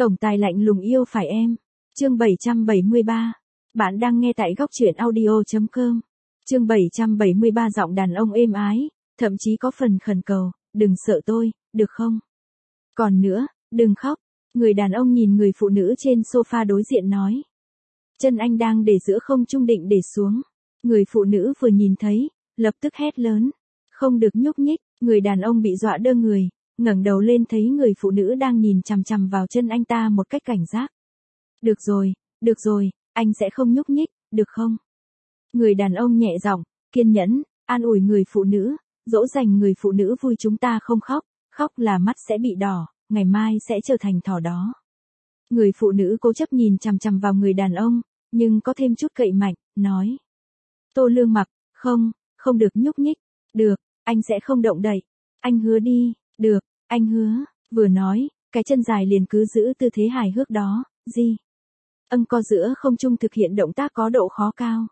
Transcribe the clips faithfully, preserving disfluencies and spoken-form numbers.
Tổng tài lạnh lùng yêu phải em. Chương bảy trăm bảy mươi ba. Bạn đang nghe tại góc truyện audio chấm com. Chương bảy trăm bảy mươi ba giọng đàn ông êm ái, thậm chí có phần khẩn cầu, đừng sợ tôi, được không? Còn nữa, đừng khóc. Người đàn ông nhìn người phụ nữ trên sofa đối diện nói. Chân anh đang để giữa không trung định để xuống. Người phụ nữ vừa nhìn thấy, lập tức hét lớn. Không được nhúc nhích. Người đàn ông bị dọa đơ người, ngẩng đầu lên thấy người phụ nữ đang nhìn chằm chằm vào chân anh ta một cách cảnh giác. Được rồi, được rồi, anh sẽ không nhúc nhích, được không? Người đàn ông nhẹ giọng, kiên nhẫn, an ủi người phụ nữ, dỗ dành người phụ nữ vui chúng ta không khóc, khóc là mắt sẽ bị đỏ, ngày mai sẽ trở thành thỏ đó. Người phụ nữ cố chấp nhìn chằm chằm vào người đàn ông, nhưng có thêm chút cậy mạnh, nói. Tô Lương Mặc, không, không được nhúc nhích, được, anh sẽ không động đậy, anh hứa đi, được, anh hứa, vừa nói, cái chân dài liền cứ giữ tư thế hài hước đó, gì? Âng co giữa không trung thực hiện động tác có độ khó cao.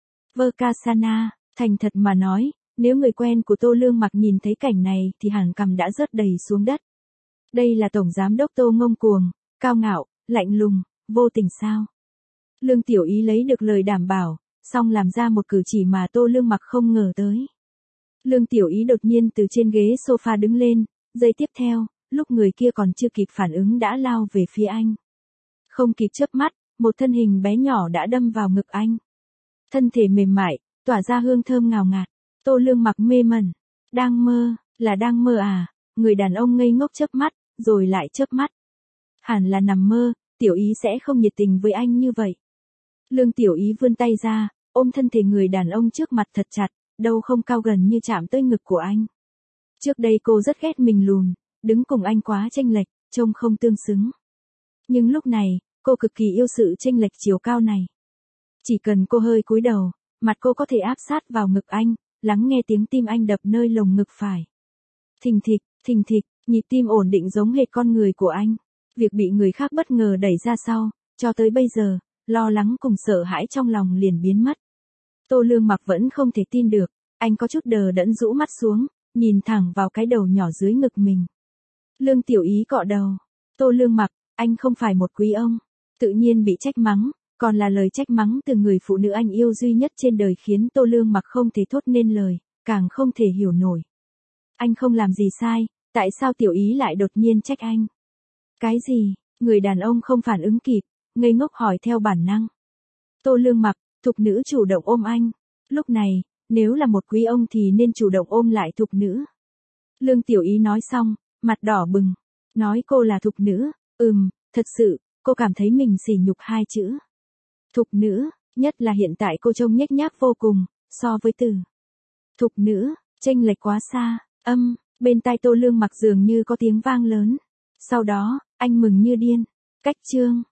Verkasana, thành thật mà nói, nếu người quen của Tô Lương Mặc nhìn thấy cảnh này thì hẳn cằm đã rớt đầy xuống đất. Đây là Tổng Giám đốc Tô ngông cuồng, cao ngạo, lạnh lùng, vô tình sao? Lương Tiểu Ý lấy được lời đảm bảo, xong làm ra một cử chỉ mà Tô Lương Mặc không ngờ tới. Lương Tiểu Ý đột nhiên từ trên ghế sofa đứng lên, giây tiếp theo, lúc người kia còn chưa kịp phản ứng đã lao về phía anh. Không kịp chớp mắt, một thân hình bé nhỏ đã đâm vào ngực anh. Thân thể mềm mại, tỏa ra hương thơm ngào ngạt. Tô Lương Mặc mê mẩn. Đang mơ, là đang mơ à? Người đàn ông ngây ngốc chớp mắt, rồi lại chớp mắt. Hẳn là nằm mơ, Tiểu Ý sẽ không nhiệt tình với anh như vậy. Lương Tiểu Ý vươn tay ra, ôm thân thể người đàn ông trước mặt thật chặt, đâu không cao gần như chạm tới ngực của anh. Trước đây cô rất ghét mình lùn, đứng cùng anh quá chênh lệch, trông không tương xứng. Nhưng lúc này, cô cực kỳ yêu sự chênh lệch chiều cao này. Chỉ cần cô hơi cúi đầu, mặt cô có thể áp sát vào ngực anh, lắng nghe tiếng tim anh đập nơi lồng ngực phải. Thình thịch, thình thịch, nhịp tim ổn định giống hệt con người của anh. Việc bị người khác bất ngờ đẩy ra sau, cho tới bây giờ, lo lắng cùng sợ hãi trong lòng liền biến mất. Tô Lương Mặc vẫn không thể tin được, anh có chút đờ đẫn rũ mắt xuống, nhìn thẳng vào cái đầu nhỏ dưới ngực mình. Lương Tiểu Ý cọ đầu. Tô Lương Mặc, anh không phải một quý ông. Tự nhiên bị trách mắng, còn là lời trách mắng từ người phụ nữ anh yêu duy nhất trên đời khiến Tô Lương Mặc không thể thốt nên lời, càng không thể hiểu nổi. Anh không làm gì sai, tại sao Tiểu Ý lại đột nhiên trách anh? Cái gì? Người đàn ông không phản ứng kịp, ngây ngốc hỏi theo bản năng. Tô Lương Mặc, thục nữ chủ động ôm anh. Lúc này, nếu là một quý ông thì nên chủ động ôm lại thục nữ. Lương Tiểu Ý nói xong, mặt đỏ bừng. Nói cô là thục nữ, ừm, thật sự, cô cảm thấy mình sỉ nhục hai chữ. Thục nữ, nhất là hiện tại cô trông nhếch nhác vô cùng, so với từ thục nữ, chênh lệch quá xa, âm, bên tai Tô Lương Mặc dường như có tiếng vang lớn. Sau đó, anh mừng như điên. Cách chương.